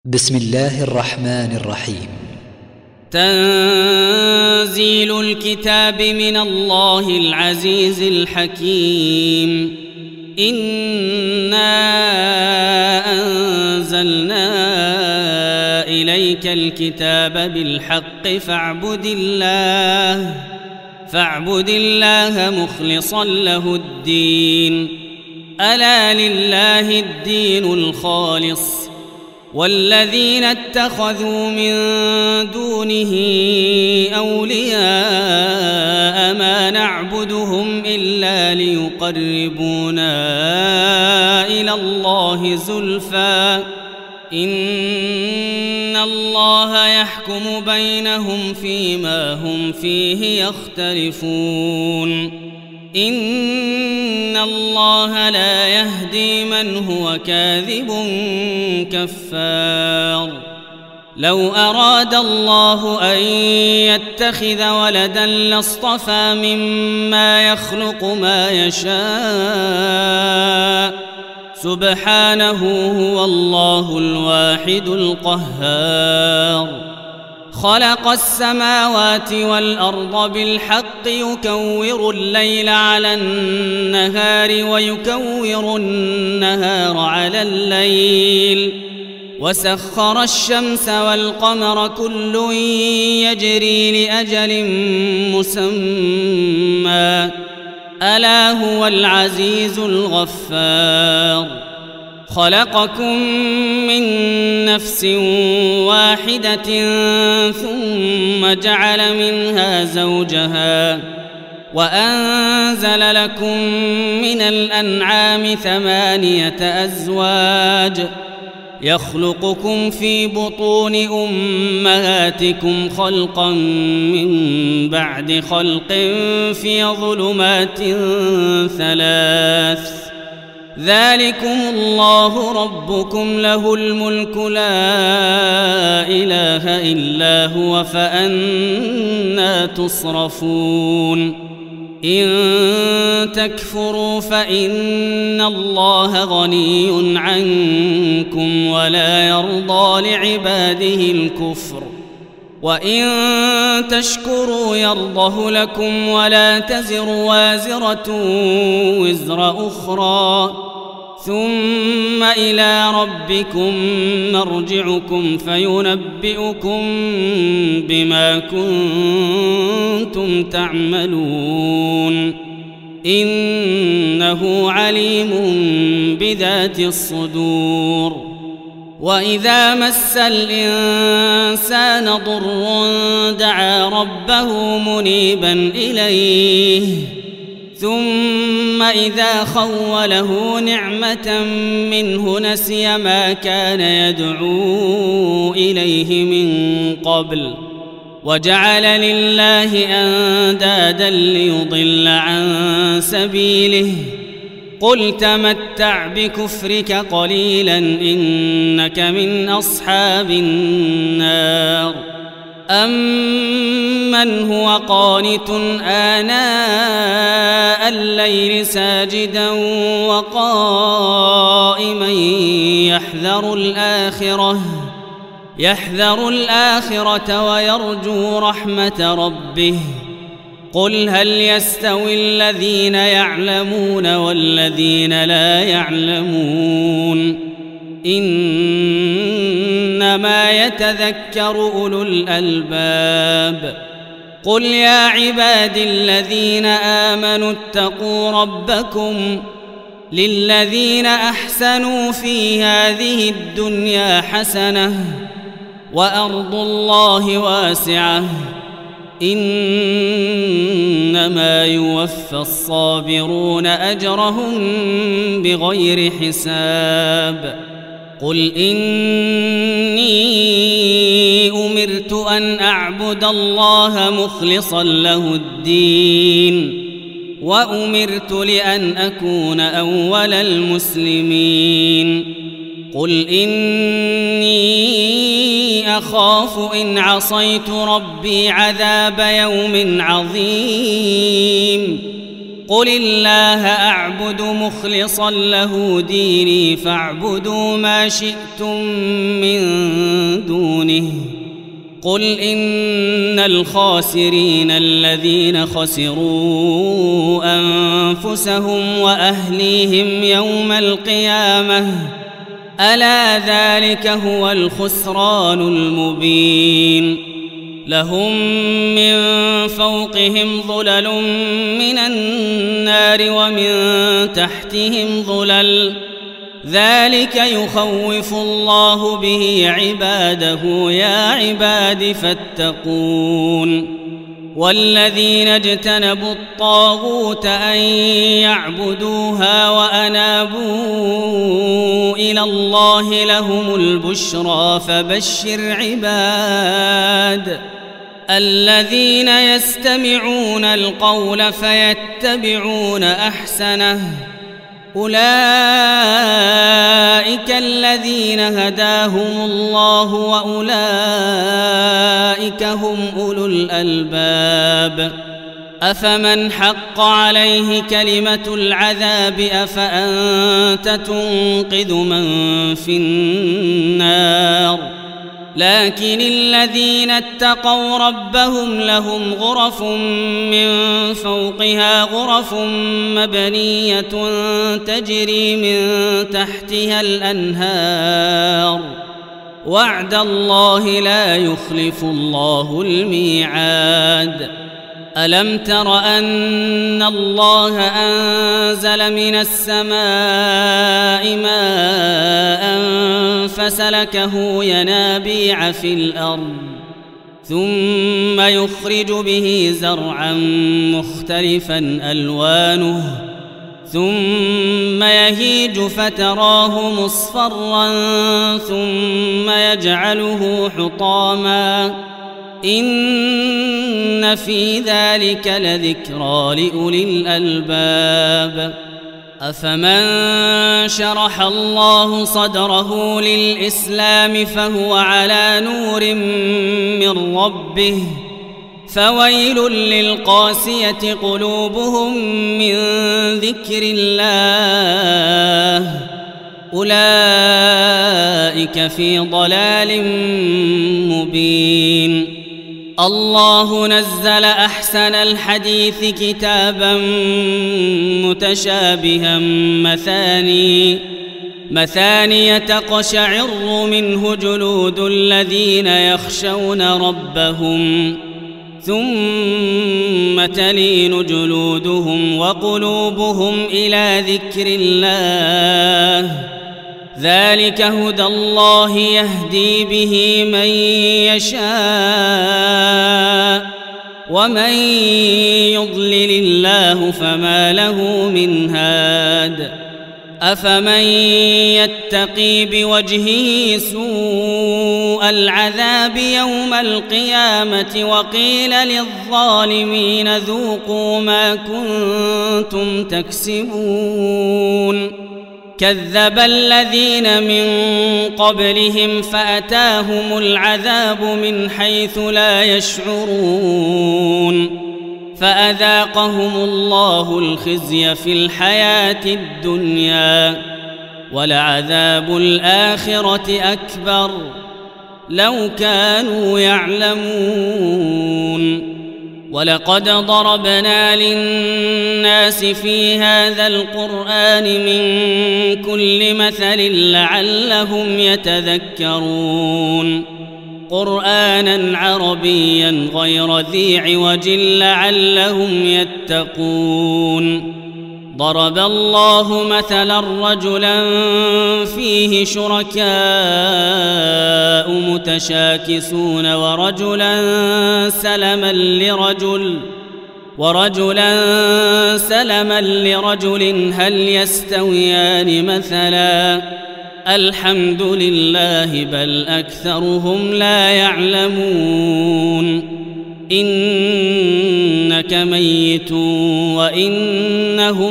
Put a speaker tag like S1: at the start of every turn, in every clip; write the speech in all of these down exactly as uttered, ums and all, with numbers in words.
S1: بسم الله الرحمن الرحيم.
S2: تنزيل الكتاب من الله العزيز الحكيم. إنا أنزلنا إليك الكتاب بالحق فاعبد الله فاعبد الله مخلصا له الدين. ألا لله الدين الخالص والذين اتخذوا من دونه أولياء ما نعبدهم إلا ليقربونا إلى الله زلفى إن الله يحكم بينهم فيما هم فيه يختلفون. إن الله لا يهدي من هو كاذب كفار. لو أراد الله أن يتخذ ولدا لاصطفى مما يخلق ما يشاء سبحانه هو الله الواحد القهار. خلق السماوات والأرض بالحق يكور الليل على النهار ويكور النهار على الليل وسخر الشمس والقمر كل يجري لأجل مسمى ألا هو العزيز الغفار. خلقكم من نفس واحدة ثم جعل منها زوجها وأنزل لكم من الأنعام ثمانية أزواج يخلقكم في بطون أمهاتكم خلقا من بعد خلق في ظلمات ثلاث ذلكم الله ربكم له الملك لا إله إلا هو فأنى تصرفون. إن تكفروا فإن الله غني عنكم ولا يرضى لعباده الكفر وإن تشكروا يرضه لكم ولا تزر وازرة وزر أخرى ثم إلى ربكم مرجعكم فينبئكم بما كنتم تعملون. إنه عليم بذات الصدور. وإذا مس الإنسان ضر دعا ربه منيبا إليه ثم إذا خوله نعمة منه نسي ما كان يدعو إليه من قبل وجعل لله أندادا ليضل عن سبيله. قل تمتع بكفرك قليلا إنك من أصحاب النار. أمن هو قانت آناء الليل ساجدا وقائما يحذر الآخرة يحذر الآخرة ويرجو رحمة ربه. قل هل يستوي الذين يعلمون والذين لا يعلمون إنما يتذكر أولو الألباب. قل يا عبادي الذين آمنوا اتقوا ربكم للذين أحسنوا في هذه الدنيا حسنة وأرض الله واسعة إنما يوفى الصابرون أجرهم بغير حساب. قل إني أمرت أن أعبد الله مخلصا له الدين وأمرت لأن أكون أول المسلمين. قل إني أخاف إن عصيت ربي عذاب يوم عظيم. قل الله أعبد مخلصا له ديني فاعبدوا ما شئتم من دونه قل إن الخاسرين الذين خسروا أنفسهم وأهليهم يوم القيامة ألا ذلك هو الخسران المبين لهم من فوقهم ظلل من النار ومن تحتهم ظلل ذلك يخوف الله به عباده يا عباد فاتقون والذين اجتنبوا الطاغوت أن يعبدوها وأنابوا إلى الله لهم البشرى فبشر عباد الذين يستمعون القول فيتبعون أحسنه أولئك الذين هداهم الله وأولئك هم أولو الألباب أفمن حق عليه كلمة العذاب أفأنت تنقذ من في النار لكن الذين اتقوا ربهم لهم غرف من فوقها غرف مبنية تجري من تحتها الأنهار وعد الله لا يخلف الله الميعاد ألم تر أن الله أنزل من السماء ماء فسلكه ينابيع في الأرض ثم يخرج به زرعا مختلفا ألوانه ثم يهيج فتراه مصفرا ثم يجعله حطاما إن في ذلك لذكرى لأولي الألباب أفمن شرح الله صدره للإسلام فهو على نور من ربه فويل للقاسية قلوبهم من ذكر الله أولئك في ضلال مبين الله نزل أحسن الحديث كتابا متشابها مثاني مثاني تقشعر منه جلود الذين يخشون ربهم ثم تلين جلودهم وقلوبهم إلى ذكر الله ذلك هدى الله يهدي به من يشاء ومن يضلل الله فما له من هاد أفمن يتقي بوجهه سوء العذاب يوم القيامة وقيل للظالمين ذوقوا ما كنتم تكسبون كذب الذين من قبلهم فأتاهم العذاب من حيث لا يشعرون فأذاقهم الله الخزي في الحياة الدنيا ولعذاب الآخرة أكبر لو كانوا يعلمون ولقد ضربنا للناس في هذا القرآن من كل مثل لعلهم يتذكرون قرآنا عربيا غير ذي عوج لعلهم يتقون ضرب الله مثلا رجلا فيه شركاء متشاكسون ورجلا سلما لرجل ورجلا سلما لرجل هل يستويان مثلا الحمد لله بل أكثرهم لا يعلمون إنك ميت وإنهم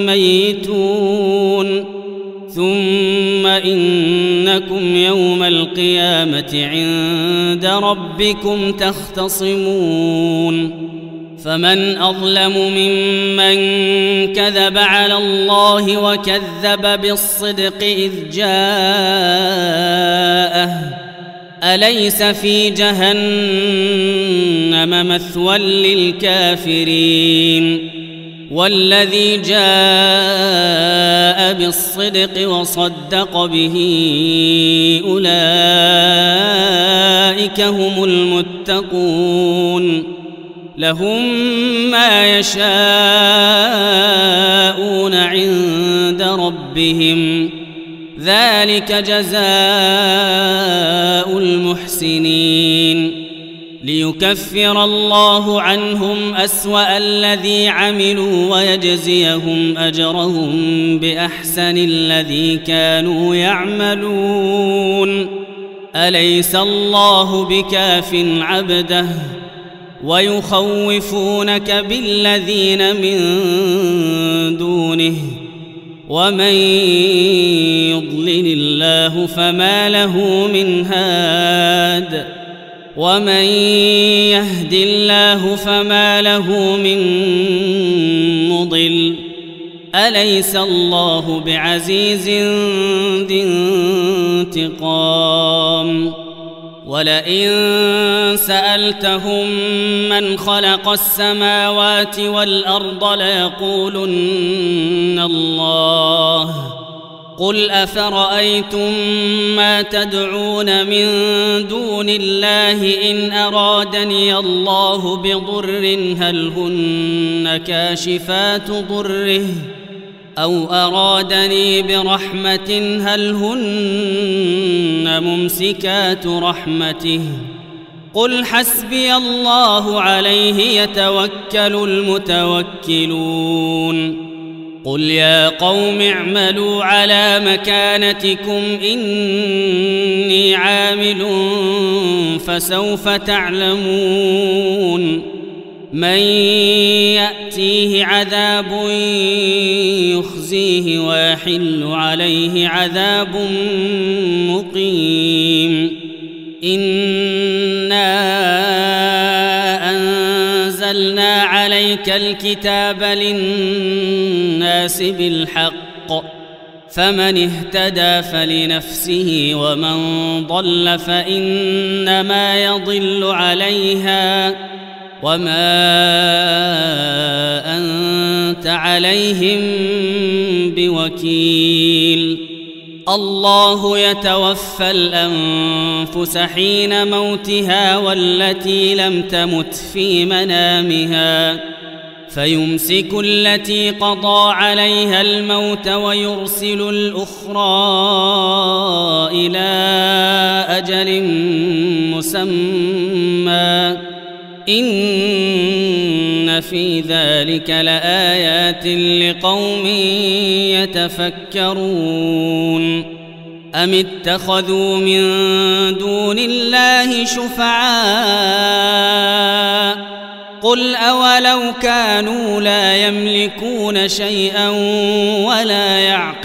S2: ميتون ثم إنكم يوم القيامة عند ربكم تختصمون فمن أظلم ممن كذب على الله وكذب بالصدق إذ جاءه أليس في جهنم مثوى للكافرين والذي جاء بالصدق وصدق به أولئك هم المتقون لهم ما يشاءون عند ربهم ذلك جزاء المحسنين ليكفر الله عنهم أسوأ الذي عملوا ويجزيهم أجرهم بأحسن الذي كانوا يعملون أليس الله بكاف عبده ويخوفونك بالذين من دونه ومن يضلل الله فما له من هاد ومن يهد الله فما له من مضل أليس الله بعزيز ذي انتقام ولئن سألتهم من خلق السماوات والأرض ليقولن الله قل أفرأيتم ما تدعون من دون الله إن أرادني الله بضر هل هن كاشفات ضره أو أرادني برحمة هل هن ممسكات رحمته قل حسبي الله عليه يتوكل المتوكلون قل يا قوم اعملوا على مكانتكم إني عامل فسوف تعلمون من يأتيه عذاب يخزيه ويحل عليه عذاب مقيم إنا أنزلنا عليك الكتاب للناس بالحق فمن اهتدى فلنفسه ومن ضل فإنما يضل عليها وما أنت عليهم بوكيل الله يتوفى الأنفس حين موتها والتي لم تمت في منامها فيمسك التي قضى عليها الموت ويرسل الأخرى إلى أجل مسمى إن في ذلك لآيات لقوم يتفكرون أم اتخذوا من دون الله شفعاء قل أولو كانوا لا يملكون شيئا ولا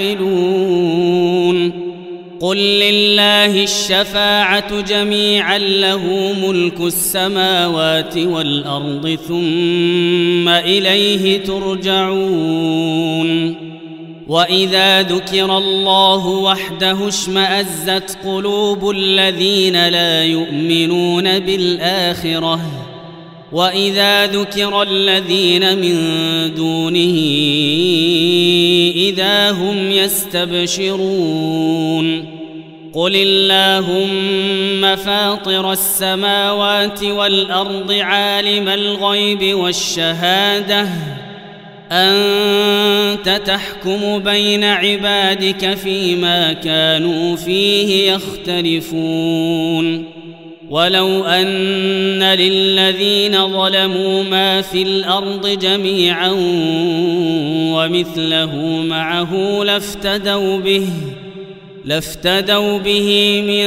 S2: يعقلون قل لله الشفاعة جميعا له ملك السماوات والأرض ثم إليه ترجعون وإذا ذكر الله وحده اشمأزت قلوب الذين لا يؤمنون بالآخرة وإذا ذكر الذين من دونه إذا هم يستبشرون قل اللهم فاطر السماوات والأرض عالم الغيب والشهادة أنت تحكم بين عبادك فيما كانوا فيه يختلفون ولو أن للذين ظلموا ما في الأرض جميعا ومثله معه لافتدوا به لافتدوا به من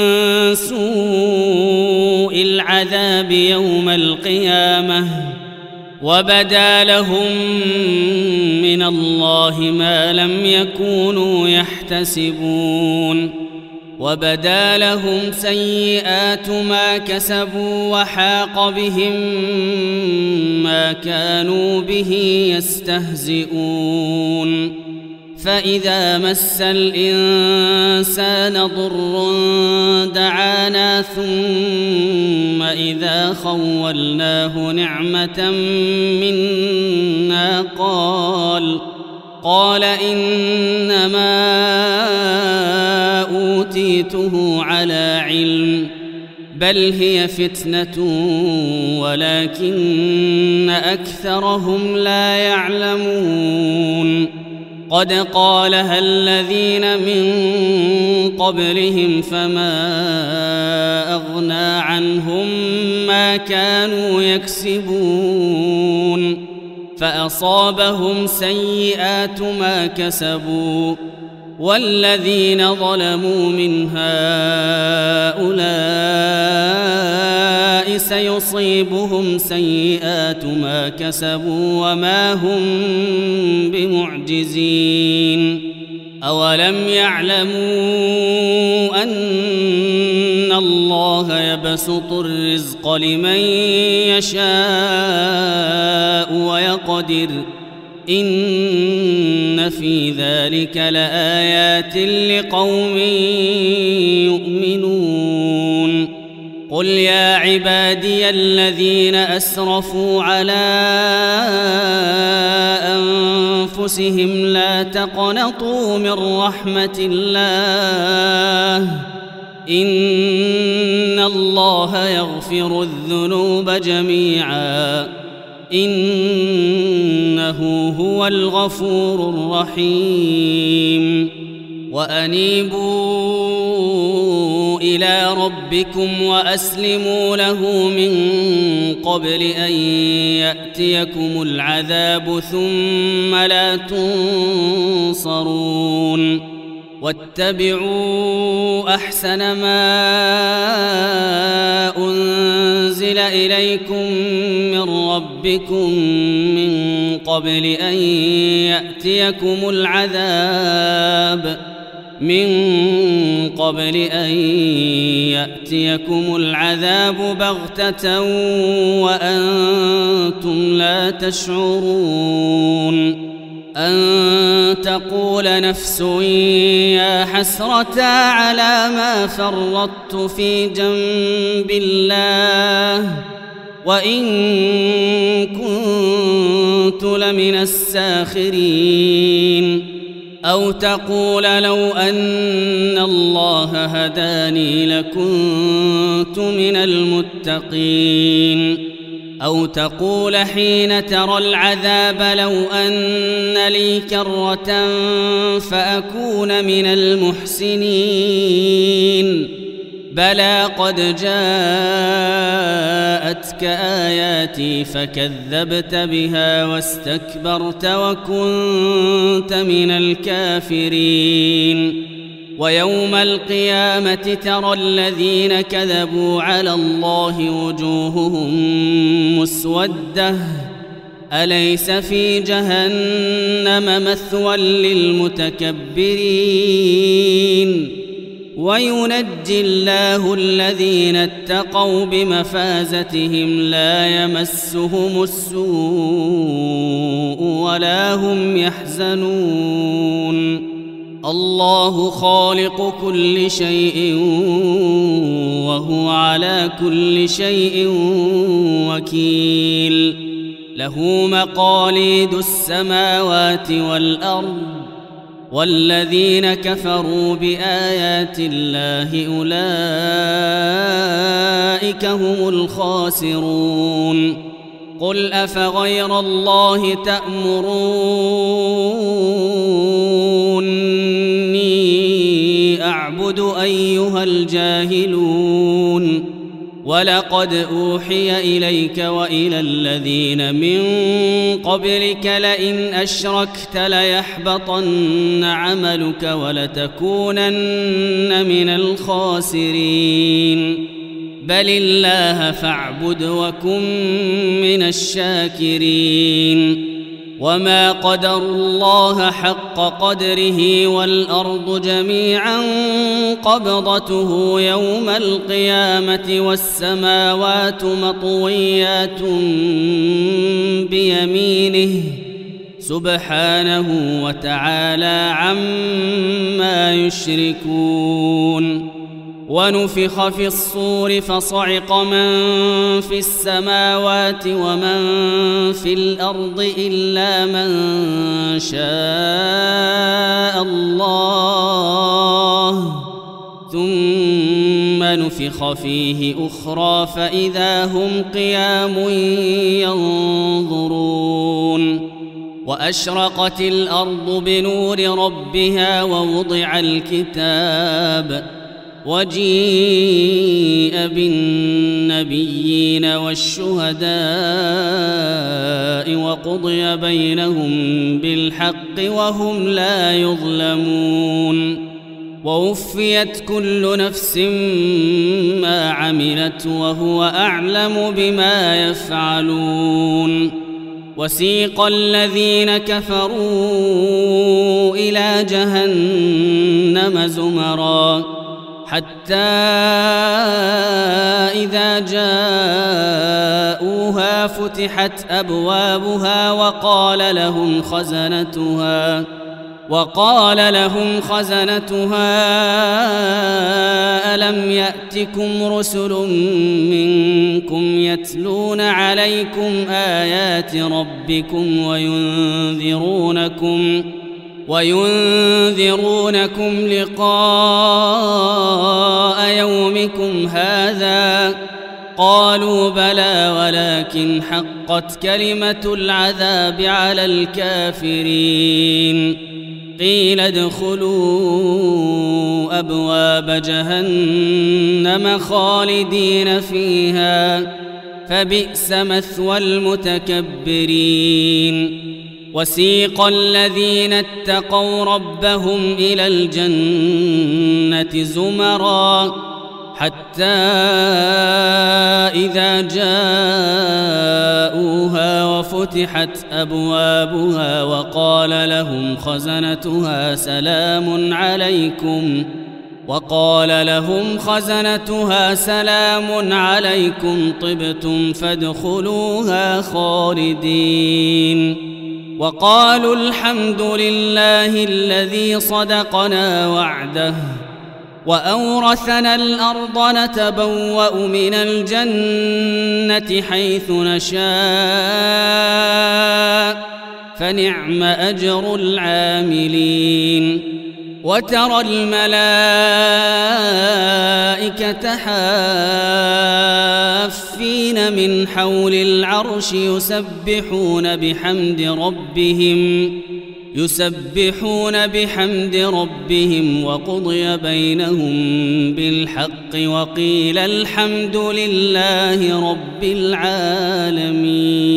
S2: سوء العذاب يوم القيامة وبدا لهم من الله ما لم يكونوا يحتسبون وبدا لهم سيئات ما كسبوا وحاق بهم ما كانوا به يستهزئون فإذا مس الإنسان ضر دعانا ثم إذا خولناه نعمة منا قال قال إنما أوتيته على علم بل هي فتنة ولكن أكثرهم لا يعلمون قد قالها الذين من قبلهم فما أغنى عنهم ما كانوا يكسبون فأصابهم سيئات ما كسبوا والذين ظلموا من هؤلاء سيصيبهم سيئات ما كسبوا وما هم بمعجزين أولم يعلموا أن الله يبسط الرزق لمن يشاء ويقدر إن في ذلك لآيات لقوم يؤمنون قل يا عبادي الذين أسرفوا على أنفسهم لا تقنطوا من رحمة الله إن الله يغفر الذنوب جميعا إنه هو الغفور الرحيم وأنيبوا إلى ربكم وأسلموا له من قبل أن يأتيكم العذاب ثم لا تنصرون واتبعوا أحسن ما أنزل إليكم من ربكم من قبل أن يأتيكم العذاب من قبل أن يأتيكم العذاب بغتة وأنتم لا تشعرون أن تقول نفس يا حسرة على ما فرطت في جنب الله وإن كنت لمن الساخرين أو تقول لو أن الله هداني لكنت من المتقين أو تقول حين ترى العذاب لو أن لي كرة فأكون من المحسنين بلى قد جاءتك آياتي فكذبت بها واستكبرت وكنت من الكافرين ويوم القيامة ترى الذين كذبوا على الله وجوههم مسودة أليس في جهنم مثوى للمتكبرين وينجي الله الذين اتقوا بمفازتهم لا يمسهم السوء ولا هم يحزنون الله خالق كل شيء وهو على كل شيء وكيل له مقاليد السماوات والأرض والذين كفروا بآيات الله أولئك هم الخاسرون قل أفغير الله تأمروني أعبد أيها الجاهلون ولقد أوحي إليك وإلى الذين من قبلك لئن أشركت ليحبطن عملك ولتكونن من الخاسرين بل الله فاعبد وكن من الشاكرين وما قدروا الله حق قدره والأرض جميعا قبضته يوم القيامة والسماوات مطويات بيمينه سبحانه وتعالى عما يشركون. ونفخ في الصور فصعق من في السماوات ومن في الأرض إلا من شاء الله ثم نفخ فيه أخرى فإذا هم قيام ينظرون. وأشرقت الأرض بنور ربها ووضع الكتاب وجيء بالنبيين والشهداء وقضي بينهم بالحق وهم لا يظلمون. ووفيت كل نفس ما عملت وهو أعلم بما يفعلون. وسيق الذين كفروا إلى جهنم زمرًا حتى إذا جاءوها فتحت أبوابها وقال لهم خزنتها وقال لهم خزنتها ألم يأتكم رسل منكم يتلون عليكم آيات ربكم وينذرونكم وينذرونكم لقاء يومكم هذا قالوا بلى ولكن حقت كلمة العذاب على الكافرين. قيل ادخلوا أبواب جهنم خالدين فيها فبئس مثوى المتكبرين. وسيق الذين اتقوا ربهم إلى الجنة زمرًا حتى إذا جاءوها وفتحت أبوابها وقال لهم خزنتها سلام عليكم وقال لهم خزنتها سلام عليكم طبتم فادخلوها خالدين. وقالوا الحمد لله الذي صدقنا وعده وأورثنا الأرض نتبوأ من الجنة حيث نشاء فنعم أجر العاملين. وترى الملائكة حافين من حول العرش يسبحون بحمد ربهم يسبحون بحمد ربهم وقضي بينهم بالحق وقيل الحمد لله رب العالمين.